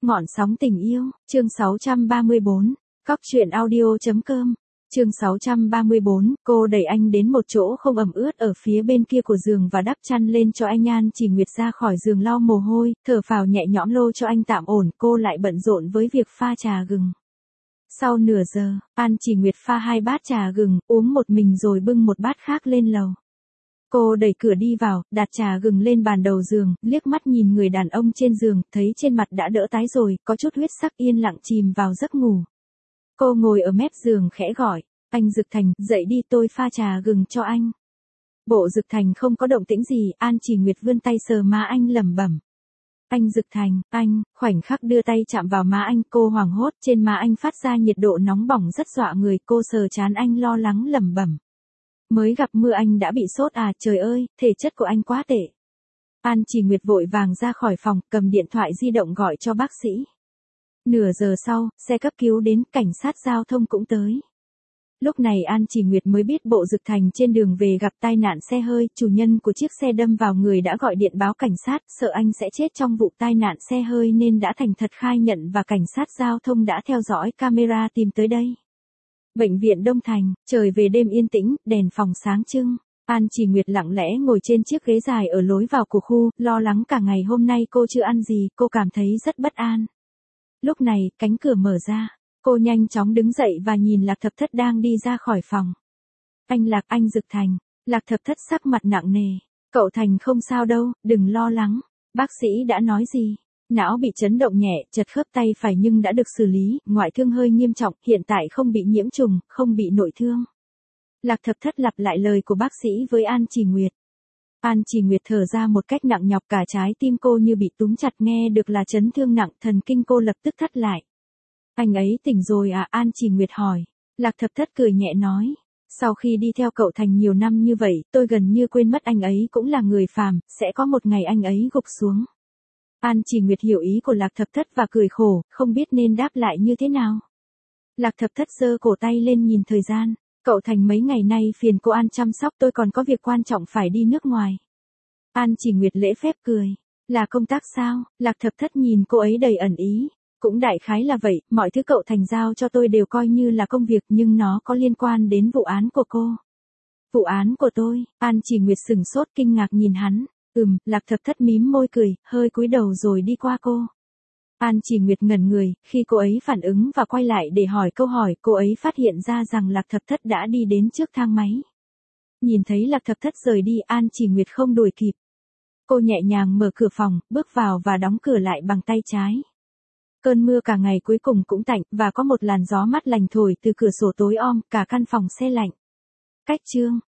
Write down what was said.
Ngọn sóng tình yêu, chương 634, cóc truyện audio.com, chương 634, cô đẩy anh đến một chỗ không ẩm ướt ở phía bên kia của giường và đắp chăn lên cho anh. An Chỉ Nguyệt ra khỏi giường lau mồ hôi, thở phào nhẹ nhõm lô cho anh tạm ổn, cô lại bận rộn với việc pha trà gừng. Sau nửa giờ, An Chỉ Nguyệt pha 2 bát trà gừng, uống một mình rồi bưng một bát khác lên lầu. Cô đẩy cửa đi vào, đặt trà gừng lên bàn đầu giường, liếc mắt nhìn người đàn ông trên giường, thấy trên mặt đã đỡ tái rồi, có chút huyết sắc, yên lặng chìm vào giấc ngủ. Cô ngồi ở mép giường khẽ gọi, anh Dực Thành, dậy đi, tôi pha trà gừng cho anh. Bộ Dực Thành không có động tĩnh gì, An Chỉ Nguyệt vươn tay sờ má anh lẩm bẩm. Anh Dực Thành, anh, khoảnh khắc đưa tay chạm vào má anh, cô hoảng hốt, trên má anh phát ra nhiệt độ nóng bỏng rất dọa người, cô sờ trán anh lo lắng lẩm bẩm. Mới gặp mưa anh đã bị sốt à, trời ơi, thể chất của anh quá tệ. An Chỉ Nguyệt vội vàng ra khỏi phòng, cầm điện thoại di động gọi cho bác sĩ. Nửa giờ sau, xe cấp cứu đến, cảnh sát giao thông cũng tới. Lúc này An Chỉ Nguyệt mới biết Bộ Dực Thành trên đường về gặp tai nạn xe hơi, chủ nhân của chiếc xe đâm vào người đã gọi điện báo cảnh sát, sợ anh sẽ chết trong vụ tai nạn xe hơi nên đã thành thật khai nhận và cảnh sát giao thông đã theo dõi camera tìm tới đây. Bệnh viện Đông Thành, trời về đêm yên tĩnh, đèn phòng sáng trưng. An Chỉ Nguyệt lặng lẽ ngồi trên chiếc ghế dài ở lối vào của khu, lo lắng cả ngày hôm nay cô chưa ăn gì, cô cảm thấy rất bất an. Lúc này, cánh cửa mở ra, cô nhanh chóng đứng dậy và nhìn Lạc Thập Thất đang đi ra khỏi phòng. Anh Dực Thành. Lạc Thập Thất sắc mặt nặng nề. Cậu Thành không sao đâu, đừng lo lắng. Bác sĩ đã nói gì? Não bị chấn động nhẹ, chật khớp tay phải nhưng đã được xử lý, ngoại thương hơi nghiêm trọng, hiện tại không bị nhiễm trùng, không bị nội thương. Lạc Thập Thất lặp lại lời của bác sĩ với An Chỉ Nguyệt. An Chỉ Nguyệt thở ra một cách nặng nhọc, cả trái tim cô như bị túm chặt, nghe được là chấn thương nặng, thần kinh cô lập tức thắt lại. Anh ấy tỉnh rồi à? An Chỉ Nguyệt hỏi. Lạc Thập Thất cười nhẹ nói. Sau khi đi theo cậu Thành nhiều năm như vậy, tôi gần như quên mất anh ấy cũng là người phàm, sẽ có một ngày anh ấy gục xuống. An Chỉ Nguyệt hiểu ý của Lạc Thập Thất và cười khổ, không biết nên đáp lại như thế nào. Lạc Thập Thất giơ cổ tay lên nhìn thời gian. Cậu Thành mấy ngày nay phiền cô An chăm sóc, tôi còn có việc quan trọng phải đi nước ngoài. An Chỉ Nguyệt lễ phép cười. Là công tác sao? Lạc Thập Thất nhìn cô ấy đầy ẩn ý. Cũng đại khái là vậy, mọi thứ cậu Thành giao cho tôi đều coi như là công việc nhưng nó có liên quan đến vụ án của cô. Vụ án của tôi? An Chỉ Nguyệt sửng sốt kinh ngạc nhìn hắn. Lạc Thập Thất mím môi cười, hơi cúi đầu rồi đi qua cô. An Chỉ Nguyệt ngẩn người, khi cô ấy phản ứng và quay lại để hỏi câu hỏi, cô ấy phát hiện ra rằng Lạc Thập Thất đã đi đến trước thang máy. Nhìn thấy Lạc Thập Thất rời đi, An Chỉ Nguyệt không đuổi kịp. Cô nhẹ nhàng mở cửa phòng, bước vào và đóng cửa lại bằng tay trái. Cơn mưa cả ngày cuối cùng cũng tạnh, và có một làn gió mát lành thổi từ cửa sổ tối om, cả căn phòng se lạnh. Cách chương,